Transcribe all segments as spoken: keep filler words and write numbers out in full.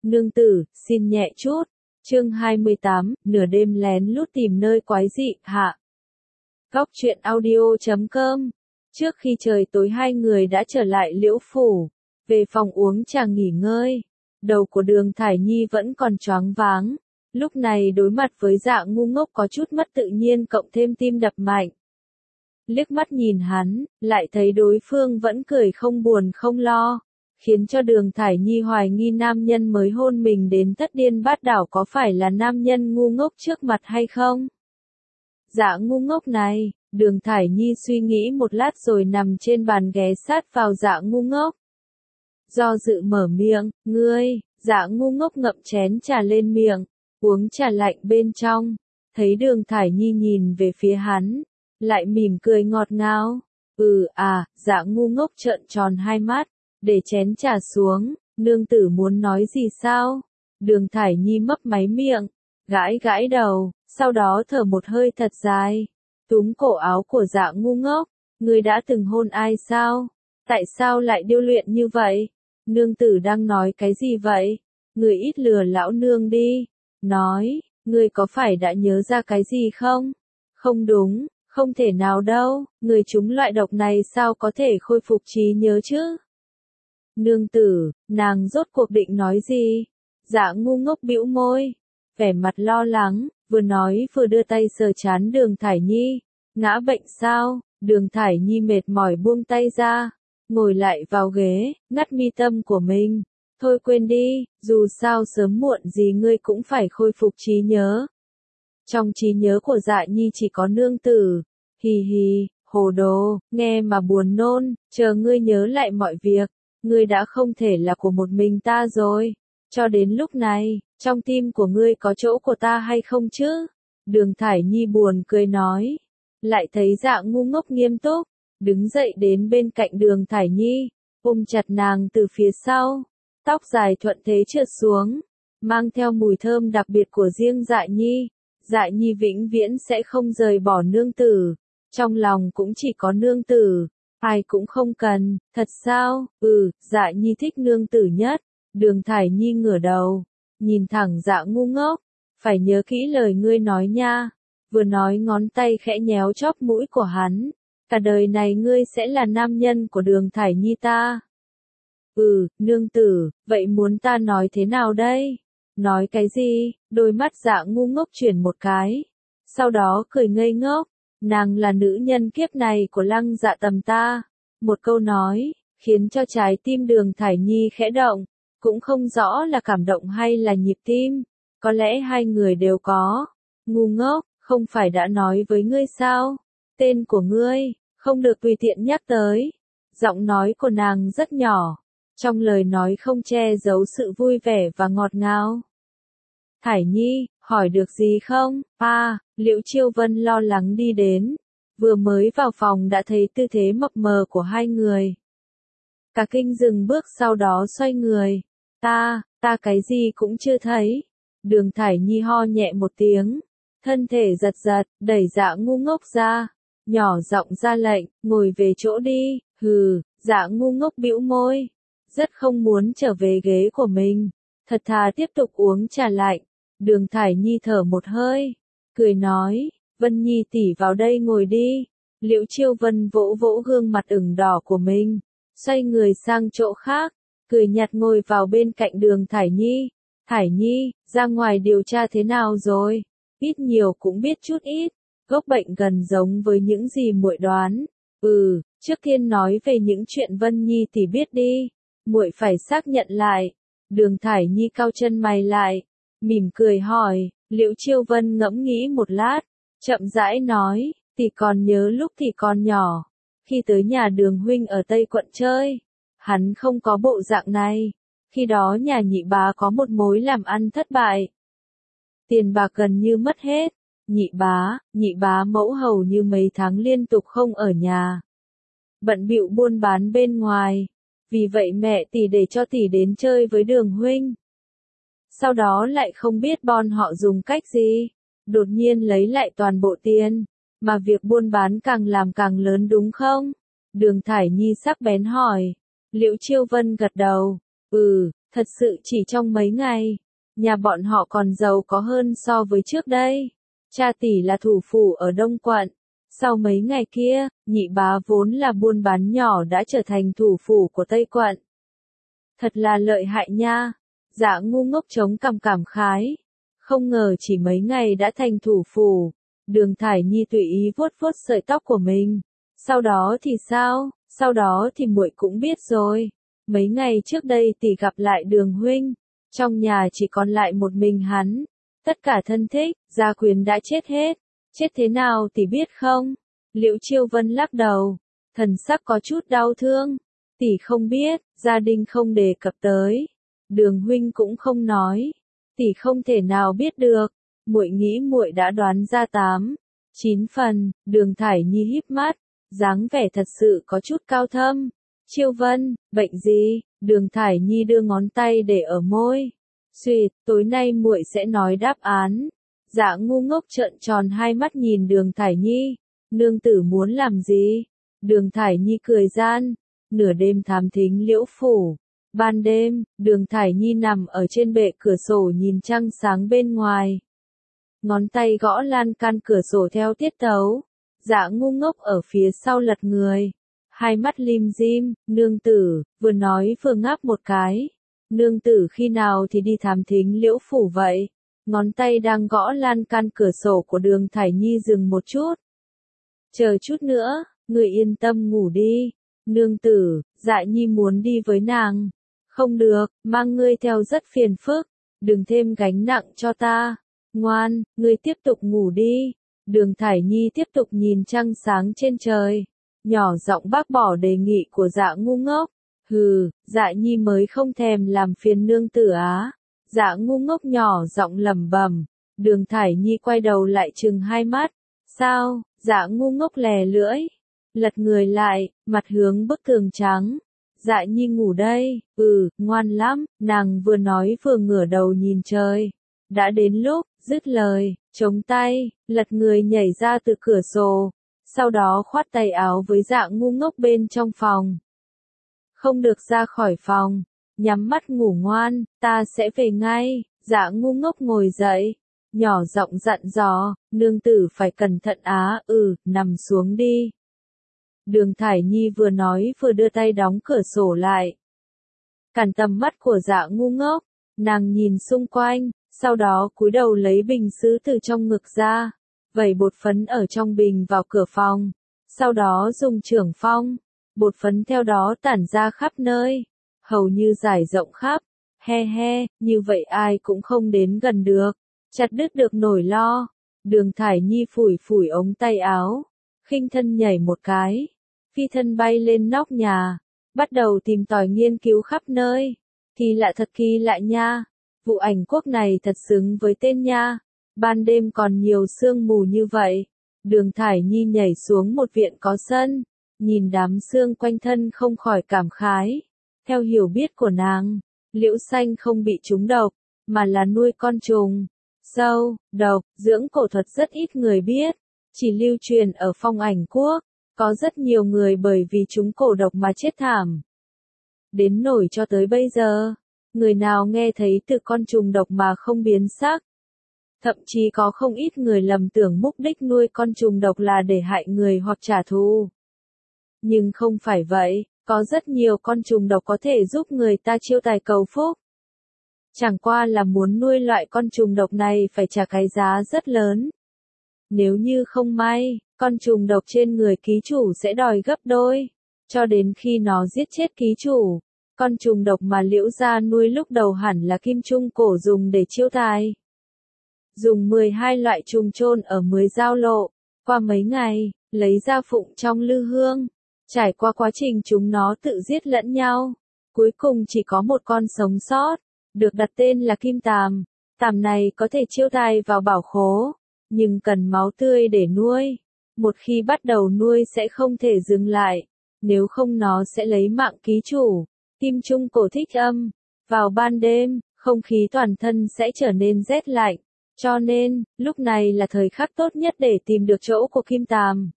Nương tử, xin nhẹ chút. Chương hai mươi tám, nửa đêm lén lút tìm nơi quái dị, hạ. Góc truyện audio chấm com. Trước khi trời tối hai người đã trở lại Liễu Phủ, về phòng uống trà nghỉ ngơi. Đầu của Đường Thải Nhi vẫn còn choáng váng. Lúc này đối mặt với Dạ ngu ngốc có chút mất tự nhiên cộng thêm tim đập mạnh. Liếc mắt nhìn hắn, lại thấy đối phương vẫn cười không buồn không lo, khiến cho Đường Thải Nhi hoài nghi nam nhân mới hôn mình đến thất điên bát đảo có phải là nam nhân ngu ngốc trước mặt hay không. Dạ ngu ngốc này, Đường Thải Nhi suy nghĩ một lát rồi nằm trên bàn ghé sát vào Dạ ngu ngốc. Do dự mở miệng, ngươi, Dạ ngu ngốc ngậm chén trà lên miệng, uống trà lạnh bên trong, thấy Đường Thải Nhi nhìn về phía hắn, lại mỉm cười ngọt ngào. Ừ à, Dạ ngu ngốc trợn tròn hai mắt, để chén trà xuống, nương tử muốn nói gì sao? Đường Thải Nhi mấp máy miệng, gãi gãi đầu, sau đó thở một hơi thật dài, túm cổ áo của Dạ ngu ngốc, ngươi đã từng hôn ai sao? Tại sao lại điêu luyện như vậy? Nương tử đang nói cái gì vậy? Ngươi ít lừa lão nương đi, nói, ngươi có phải đã nhớ ra cái gì không? Không đúng, không thể nào đâu, người trúng loại độc này sao có thể khôi phục trí nhớ chứ? Nương tử, nàng rốt cuộc định nói gì? Dạ ngu ngốc bĩu môi, vẻ mặt lo lắng, vừa nói vừa đưa tay sờ trán Đường Thải Nhi. Ngã bệnh sao? Đường Thải Nhi mệt mỏi buông tay ra, ngồi lại vào ghế, ngắt mi tâm của mình. Thôi quên đi, dù sao sớm muộn gì ngươi cũng phải khôi phục trí nhớ. Trong trí nhớ của Dạ Nhi chỉ có nương tử. Hì hì, hồ đồ, nghe mà buồn nôn, chờ ngươi nhớ lại mọi việc, ngươi đã không thể là của một mình ta rồi. Cho đến lúc này, trong tim của ngươi có chỗ của ta hay không chứ? Đường Thải Nhi buồn cười nói. Lại thấy Dạ ngu ngốc nghiêm túc, đứng dậy đến bên cạnh Đường Thải Nhi, ôm chặt nàng từ phía sau. Tóc dài thuận thế trượt xuống, mang theo mùi thơm đặc biệt của riêng Dạ Nhi. Dạ Nhi vĩnh viễn sẽ không rời bỏ nương tử, trong lòng cũng chỉ có nương tử, ai cũng không cần, thật sao? Ừ, Dạ Nhi thích nương tử nhất. Đường Thải Nhi ngửa đầu, nhìn thẳng Dạ ngu ngốc, phải nhớ kỹ lời ngươi nói nha. Vừa nói ngón tay khẽ nhéo chóp mũi của hắn, cả đời này ngươi sẽ là nam nhân của Đường Thải Nhi ta. Ừ, nương tử, vậy muốn ta nói thế nào đây? Nói cái gì? Đôi mắt Dạ ngu ngốc chuyển một cái, sau đó cười ngây ngốc, nàng là nữ nhân kiếp này của Lăng Dạ Tầm ta. Một câu nói, khiến cho trái tim Đường Thải Nhi khẽ động, cũng không rõ là cảm động hay là nhịp tim, có lẽ hai người đều có. Ngu ngốc, không phải đã nói với ngươi sao? Tên của ngươi, không được tùy tiện nhắc tới. Giọng nói của nàng rất nhỏ, trong lời nói không che giấu sự vui vẻ và ngọt ngào. Thải Nhi, hỏi được gì không? À, Liễu Chiêu Vân lo lắng đi đến, vừa mới vào phòng đã thấy tư thế mập mờ của hai người. Cả kinh dừng bước sau đó xoay người. Ta, ta cái gì cũng chưa thấy. Đường Thải Nhi ho nhẹ một tiếng, thân thể giật giật, đẩy Dạ ngu ngốc ra, nhỏ giọng ra lệnh, ngồi về chỗ đi. Hừ, Dạ ngu ngốc bĩu môi, rất không muốn trở về ghế của mình, thật thà tiếp tục uống trà lạnh. Đường Thải Nhi thở một hơi, cười nói, Vân Nhi tỷ vào đây ngồi đi. Liễu Chiêu Vân vỗ vỗ gương mặt ửng đỏ của mình, xoay người sang chỗ khác, cười nhạt ngồi vào bên cạnh Đường Thải Nhi. Thải Nhi, ra ngoài điều tra thế nào rồi? Ít nhiều cũng biết chút ít, gốc bệnh gần giống với những gì muội đoán. Ừ, trước tiên nói về những chuyện Vân Nhi tỷ biết đi, muội phải xác nhận lại. Đường Thải Nhi cau chân mày lại, mỉm cười hỏi. Liễu Chiêu Vân ngẫm nghĩ một lát, chậm rãi nói, tỷ còn nhớ lúc tỷ còn nhỏ, khi tới nhà Đường huynh ở Tây quận chơi, hắn không có bộ dạng này. Khi đó nhà nhị bá có một mối làm ăn thất bại, tiền bạc gần như mất hết. Nhị bá, nhị bá mẫu hầu như mấy tháng liên tục không ở nhà, bận bịu buôn bán bên ngoài. Vì vậy mẹ tỷ để cho tỷ đến chơi với Đường huynh. Sau đó lại không biết bọn họ dùng cách gì, đột nhiên lấy lại toàn bộ tiền, mà việc buôn bán càng làm càng lớn đúng không? Đường Thải Nhi sắc bén hỏi. Liễu Chiêu Vân gật đầu, ừ, Thật sự chỉ trong mấy ngày, nhà bọn họ còn giàu có hơn so với trước đây. Cha tỷ là thủ phủ ở Đông quận. Sau mấy ngày kia, nhị bá vốn là buôn bán nhỏ đã trở thành thủ phủ của Tây quận. Thật là lợi hại nha. Dạ ngu ngốc chống cằm cảm khái. Không ngờ chỉ mấy ngày đã thành thủ phủ. Đường Thải Nhi tùy ý vuốt vuốt sợi tóc của mình. Sau đó thì sao? Sau đó thì muội cũng biết rồi. Mấy ngày trước đây tỷ gặp lại Đường huynh. Trong nhà chỉ còn lại một mình hắn. Tất cả thân thích, gia quyến đã chết hết. Chết thế nào tỷ biết không? Liễu Chiêu Vân lắc đầu. Thần sắc có chút đau thương. Tỷ không biết, gia đình không đề cập tới. Đường huynh cũng không nói. Tỷ không thể nào biết được. Muội nghĩ muội đã đoán ra tám, chín phần. Đường Thải Nhi híp mắt, dáng vẻ thật sự có chút cao thâm. Chiêu Vân, bệnh gì? Đường Thải Nhi đưa ngón tay để ở môi. Xuyệt, tối nay muội sẽ nói đáp án. Dạ ngu ngốc trợn tròn hai mắt nhìn Đường Thải Nhi. Nương tử muốn làm gì? Đường Thải Nhi cười gian. Nửa đêm thám thính Liễu phủ. Ban đêm, Đường Thải Nhi nằm ở trên bệ cửa sổ nhìn trăng sáng bên ngoài. Ngón tay gõ lan can cửa sổ theo tiết tấu. Dạ ngu ngốc ở phía sau lật người. Hai mắt lim dim, nương tử, vừa nói vừa ngáp một cái. Nương tử khi nào thì đi thám thính Liễu phủ vậy? Ngón tay đang gõ lan can cửa sổ của Đường Thải Nhi dừng một chút. Chờ chút nữa, người yên tâm ngủ đi. Nương tử, Dạ Nhi muốn đi với nàng. Không được, mang ngươi theo rất phiền phức. Đừng thêm gánh nặng cho ta. Ngoan, ngươi tiếp tục ngủ đi. Đường Thải Nhi tiếp tục nhìn trăng sáng trên trời. Nhỏ giọng bác bỏ đề nghị của Dạ ngu ngốc. Hừ, Dạ Nhi mới không thèm làm phiền nương tử á. Dạ ngu ngốc nhỏ giọng lẩm bẩm. Đường Thải Nhi quay đầu lại trừng hai mắt. Sao? Dạ ngu ngốc lè lưỡi. Lật người lại, mặt hướng bức tường trắng. Dạ Nhi ngủ đây. Ừ, ngoan lắm. Nàng vừa nói vừa ngửa đầu nhìn trời. Đã đến lúc, dứt lời, chống tay, lật người nhảy ra từ cửa sổ. Sau đó khoát tay áo với Dạ ngu ngốc bên trong phòng. Không được ra khỏi phòng. Nhắm mắt ngủ ngoan, ta sẽ về ngay. Dạ ngu ngốc ngồi dậy. Nhỏ giọng dặn dò, nương tử phải cẩn thận á. Ừ, nằm xuống đi. Đường Thải Nhi vừa nói vừa đưa tay đóng cửa sổ lại. Cản tầm mắt của Dạ ngu ngốc. Nàng nhìn xung quanh, sau đó cúi đầu lấy bình sứ từ trong ngực ra. Vẩy bột phấn ở trong bình vào cửa phòng. Sau đó dùng chưởng phong. Bột phấn theo đó tản ra khắp nơi. Hầu như rải rộng khắp. He he, như vậy ai cũng không đến gần được. Chặt đứt được nỗi lo. Đường Thải Nhi phủi phủi ống tay áo. Khinh thân nhảy một cái. Phi thân bay lên nóc nhà. Bắt đầu tìm tòi nghiên cứu khắp nơi. Kỳ lạ thật kỳ lạ nha. Vụ ảnh quốc này thật xứng với tên nha. Ban đêm còn nhiều sương mù như vậy. Đường Thải Nhi nhảy xuống một viện có sân. Nhìn đám sương quanh thân không khỏi cảm khái. Theo hiểu biết của nàng, liễu xanh không bị trúng độc, mà là nuôi con trùng. Sâu, độc, dưỡng cổ thuật rất ít người biết. Chỉ lưu truyền ở Phong Ảnh Quốc. Có rất nhiều người bởi vì trúng cổ độc mà chết thảm. Đến nổi cho tới bây giờ, người nào nghe thấy từ con trùng độc mà không biến sắc. Thậm chí có không ít người lầm tưởng mục đích nuôi con trùng độc là để hại người hoặc trả thù. Nhưng không phải vậy, có rất nhiều con trùng độc có thể giúp người ta chiêu tài cầu phúc. Chẳng qua là muốn nuôi loại con trùng độc này phải trả cái giá rất lớn. Nếu như không may, con trùng độc trên người ký chủ sẽ đòi gấp đôi, cho đến khi nó giết chết ký chủ. Con trùng độc mà liễu gia nuôi lúc đầu hẳn là kim trung cổ dùng để chiêu tài. Dùng mười hai loại trùng chôn ở mười giao lộ, qua mấy ngày, lấy ra phụng trong lư hương. Trải qua quá trình chúng nó tự giết lẫn nhau. Cuối cùng chỉ có một con sống sót, được đặt tên là Kim Tàm. Tàm này có thể chiêu tài vào bảo khố, nhưng cần máu tươi để nuôi. Một khi bắt đầu nuôi sẽ không thể dừng lại, nếu không nó sẽ lấy mạng ký chủ. Kim trung cổ thích âm. Vào ban đêm, không khí toàn thân sẽ trở nên rét lạnh. Cho nên, lúc này là thời khắc tốt nhất để tìm được chỗ của Kim Tàm.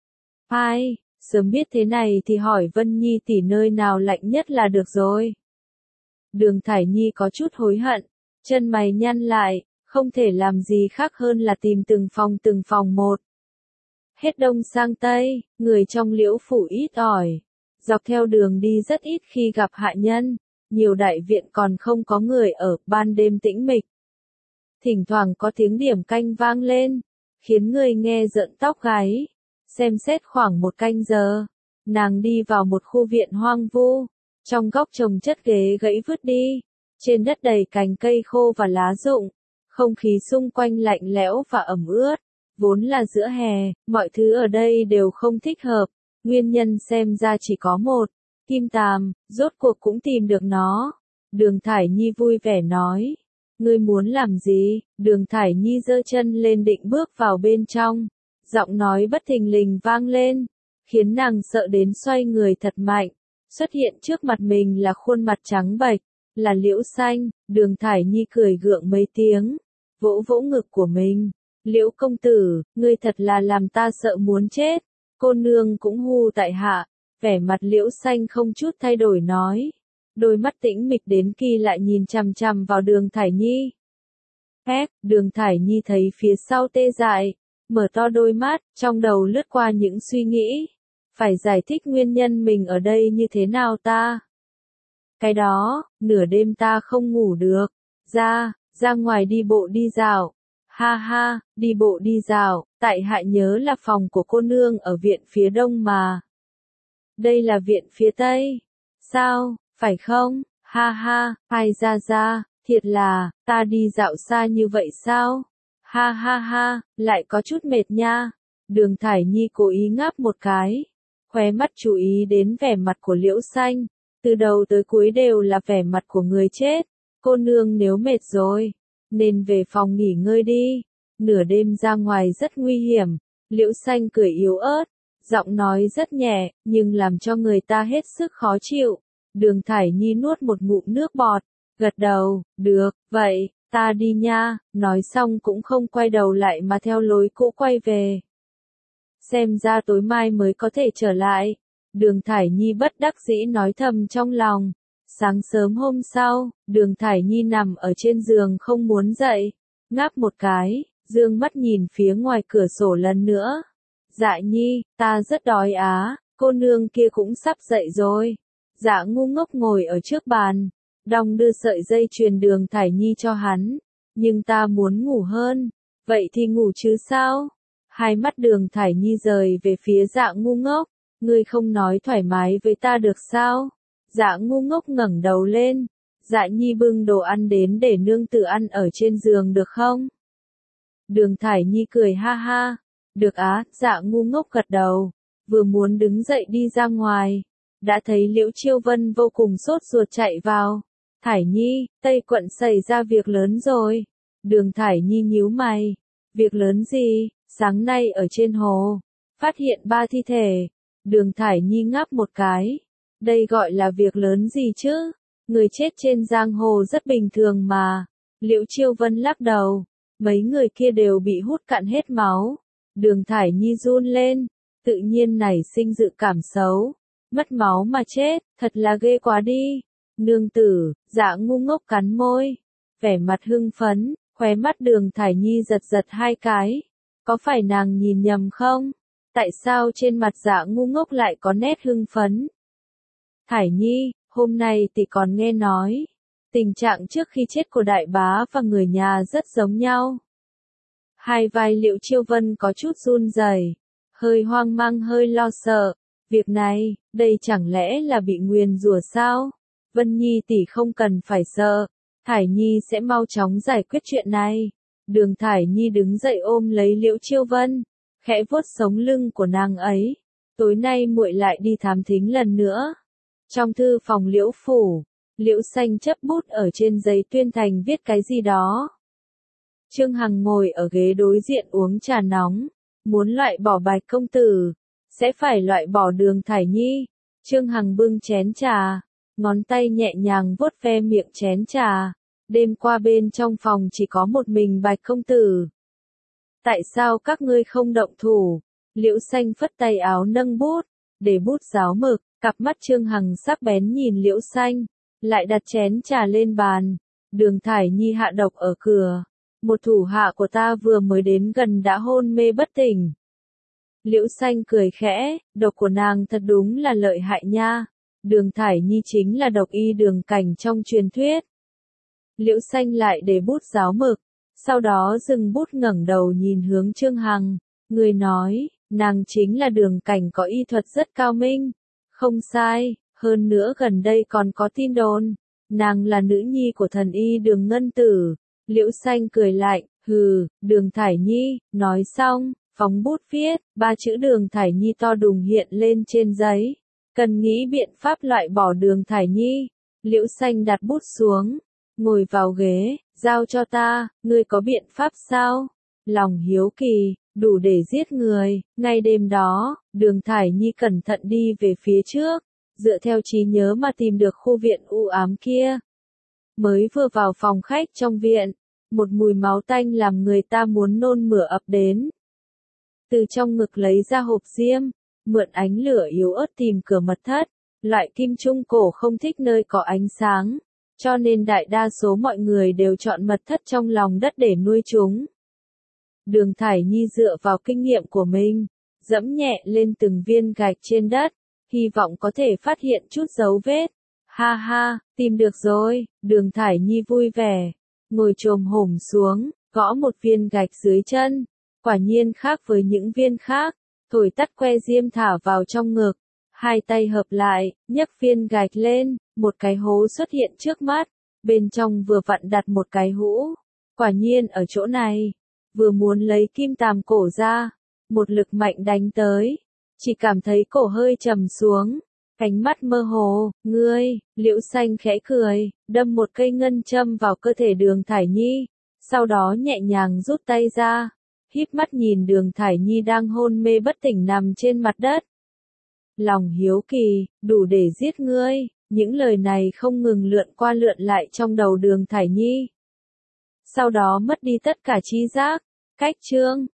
Ai, sớm biết thế này thì hỏi Vân Nhi tỷ nơi nào lạnh nhất là được rồi. Đường Thải Nhi có chút hối hận, chân mày nhăn lại, không thể làm gì khác hơn là tìm từng phòng từng phòng một. Hết đông sang tây, người trong Liễu phủ ít ỏi, dọc theo đường đi rất ít khi gặp hạ nhân, nhiều đại viện còn không có người ở, ban đêm tĩnh mịch. Thỉnh thoảng có tiếng điểm canh vang lên, khiến người nghe rợn tóc gáy. Xem xét khoảng một canh giờ, nàng đi vào một khu viện hoang vu, trong góc trồng chất ghế gãy vứt đi, trên đất đầy cành cây khô và lá rụng, không khí xung quanh lạnh lẽo và ẩm ướt, vốn là giữa hè, mọi thứ ở đây đều không thích hợp, nguyên nhân xem ra chỉ có một, Kim Tàm, rốt cuộc cũng tìm được nó. Đường Thải Nhi vui vẻ nói, ngươi muốn làm gì? Đường Thải Nhi giơ chân lên định bước vào bên trong, giọng nói bất thình lình vang lên, khiến nàng sợ đến xoay người thật mạnh. Xuất hiện trước mặt mình là khuôn mặt trắng bệch, là Liễu Xanh. Đường Thải Nhi cười gượng mấy tiếng, vỗ vỗ ngực của mình. Liễu công tử, ngươi thật là làm ta sợ muốn chết. Cô nương cũng hu tại hạ, vẻ mặt Liễu Xanh không chút thay đổi nói. Đôi mắt tĩnh mịch đến kỳ lại nhìn chằm chằm vào Đường Thải Nhi. Hét, Đường Thải Nhi thấy phía sau tê dại, mở to đôi mắt, trong đầu lướt qua những suy nghĩ. Phải giải thích nguyên nhân mình ở đây như thế nào ta? Cái đó, nửa đêm ta không ngủ được. Ra, ra ngoài đi bộ đi dạo. Ha ha, đi bộ đi dạo, tại hạ nhớ là phòng của cô nương ở viện phía đông mà. Đây là viện phía tây. Sao, phải không? Ha ha, ai ra ra, thiệt là, ta đi dạo xa như vậy sao? Ha ha ha, lại có chút mệt nha. Đường Thải Nhi cố ý ngáp một cái, khóe mắt chú ý đến vẻ mặt của Liễu Xanh, từ đầu tới cuối đều là vẻ mặt của người chết. Cô nương nếu mệt rồi, nên về phòng nghỉ ngơi đi, nửa đêm ra ngoài rất nguy hiểm. Liễu Xanh cười yếu ớt, giọng nói rất nhẹ, nhưng làm cho người ta hết sức khó chịu. Đường Thải Nhi nuốt một ngụm nước bọt, gật đầu, được, vậy, ta đi nha, nói xong cũng không quay đầu lại mà theo lối cũ quay về. Xem ra tối mai mới có thể trở lại. Đường Thải Nhi bất đắc dĩ nói thầm trong lòng. Sáng sớm hôm sau, Đường Thải Nhi nằm ở trên giường không muốn dậy, ngáp một cái, dương mắt nhìn phía ngoài cửa sổ lần nữa. Dạ Nhi, ta rất đói á, cô nương kia cũng sắp dậy rồi. Dạ ngu ngốc ngồi ở trước bàn, đong đưa sợi dây chuyền Đường Thải Nhi cho hắn. Nhưng ta muốn ngủ hơn, vậy thì ngủ chứ sao? Hai mắt Đường Thải Nhi rời về phía Dạ ngu ngốc, ngươi không nói thoải mái với ta được sao? Dạ ngu ngốc ngẩng đầu lên, Dạ Nhi bưng đồ ăn đến để nương tự ăn ở trên giường được không? Đường Thải Nhi cười ha ha, được á. Dạ ngu ngốc gật đầu, vừa muốn đứng dậy đi ra ngoài, đã thấy Liễu Chiêu Vân vô cùng sốt ruột chạy vào. Thải Nhi, Tây quận xảy ra việc lớn rồi. Đường Thải Nhi nhíu mày, việc lớn gì? Sáng nay ở trên hồ, phát hiện ba thi thể. Đường Thải Nhi ngáp một cái, đây gọi là việc lớn gì chứ? Người chết trên giang hồ rất bình thường mà. Liễu Chiêu Vân lắc đầu, mấy người kia đều bị hút cạn hết máu. Đường Thải Nhi run lên, tự nhiên nảy sinh dự cảm xấu, mất máu mà chết, thật là ghê quá đi. Nương tử, Dạ ngu ngốc cắn môi, vẻ mặt hưng phấn, khóe mắt Đường Thải Nhi giật giật hai cái. Có phải nàng nhìn nhầm không? Tại sao trên mặt Dạ ngu ngốc lại có nét hưng phấn? Thải Nhi, hôm nay tỷ còn nghe nói, tình trạng trước khi chết của đại bá và người nhà rất giống nhau. Hai vai Liễu Chiêu Vân có chút run rẩy, hơi hoang mang hơi lo sợ. Việc này, đây chẳng lẽ là bị nguyền rủa sao? Vân Nhi tỷ không cần phải sợ, Thải Nhi sẽ mau chóng giải quyết chuyện này. Đường Thải Nhi đứng dậy ôm lấy Liễu Chiêu Vân, khẽ vuốt sống lưng của nàng ấy. Tối nay muội lại đi thám thính lần nữa. Trong thư phòng Liễu phủ, Liễu Xanh chấp bút ở trên giấy tuyên thành viết cái gì đó. Trương Hằng ngồi ở ghế đối diện uống trà nóng, muốn loại bỏ Bạch công tử, sẽ phải loại bỏ Đường Thải Nhi. Trương Hằng bưng chén trà, ngón tay nhẹ nhàng vuốt ve miệng chén trà. Đêm qua bên trong phòng chỉ có một mình Bạch công tử. Tại sao các ngươi không động thủ? Liễu Xanh phất tay áo nâng bút, để bút giáo mực, cặp mắt Trương Hằng sắc bén nhìn Liễu Xanh. lại đặt chén trà lên bàn. Đường Thải Nhi hạ độc ở cửa. Một thủ hạ của ta vừa mới đến gần đã hôn mê bất tỉnh. Liễu Xanh cười khẽ, độc của nàng thật đúng là lợi hại nha. Đường Thải Nhi chính là độc y đường cảnh trong truyền thuyết. Liễu Xanh lại để bút giáo mực, sau đó dừng bút ngẩng đầu nhìn hướng Trương Hằng. Người nói, nàng chính là đường cảnh có y thuật rất cao minh. Không sai, hơn nữa gần đây còn có tin đồn. Nàng là nữ nhi của thần y đường ngân tử. Liễu Xanh cười lạnh, hừ, Đường Thải Nhi, nói xong, phóng bút viết, ba chữ Đường Thải Nhi to đùng hiện lên trên giấy. Cần nghĩ biện pháp loại bỏ Đường Thải Nhi. Liễu Xanh đặt bút xuống, ngồi vào ghế, giao cho ta, ngươi có biện pháp sao? Lòng hiếu kỳ, đủ để giết người. Ngay đêm đó, Đường Thải Nhi cẩn thận đi về phía trước, dựa theo trí nhớ mà tìm được khu viện u ám kia. Mới vừa vào phòng khách trong viện, một mùi máu tanh làm người ta muốn nôn mửa ập đến. Từ trong ngực lấy ra hộp diêm, mượn ánh lửa yếu ớt tìm cửa mật thất. Loại kim trung cổ không thích nơi có ánh sáng, cho nên đại đa số mọi người đều chọn mật thất trong lòng đất để nuôi chúng. Đường Thải Nhi dựa vào kinh nghiệm của mình, dẫm nhẹ lên từng viên gạch trên đất, hy vọng có thể phát hiện chút dấu vết. Ha ha, tìm được rồi, Đường Thải Nhi vui vẻ, ngồi chồm hổm xuống, gõ một viên gạch dưới chân. Quả nhiên khác với những viên khác, thổi tắt que diêm thả vào trong ngực. Hai tay hợp lại, nhấc viên gạch lên, một cái hố xuất hiện trước mắt, bên trong vừa vặn đặt một cái hũ. Quả nhiên ở chỗ này, vừa muốn lấy kim tàm cổ ra, một lực mạnh đánh tới, chỉ cảm thấy cổ hơi trầm xuống, ánh mắt mơ hồ. Ngươi, Liễu Xanh khẽ cười, đâm một cây ngân châm vào cơ thể Đường Thải Nhi, sau đó nhẹ nhàng rút tay ra, híp mắt nhìn Đường Thải Nhi đang hôn mê bất tỉnh nằm trên mặt đất. Lòng hiếu kỳ, đủ để giết ngươi, những lời này không ngừng lượn qua lượn lại trong đầu Đường Thải Nhi. Sau đó mất đi tất cả trí giác. Cách chương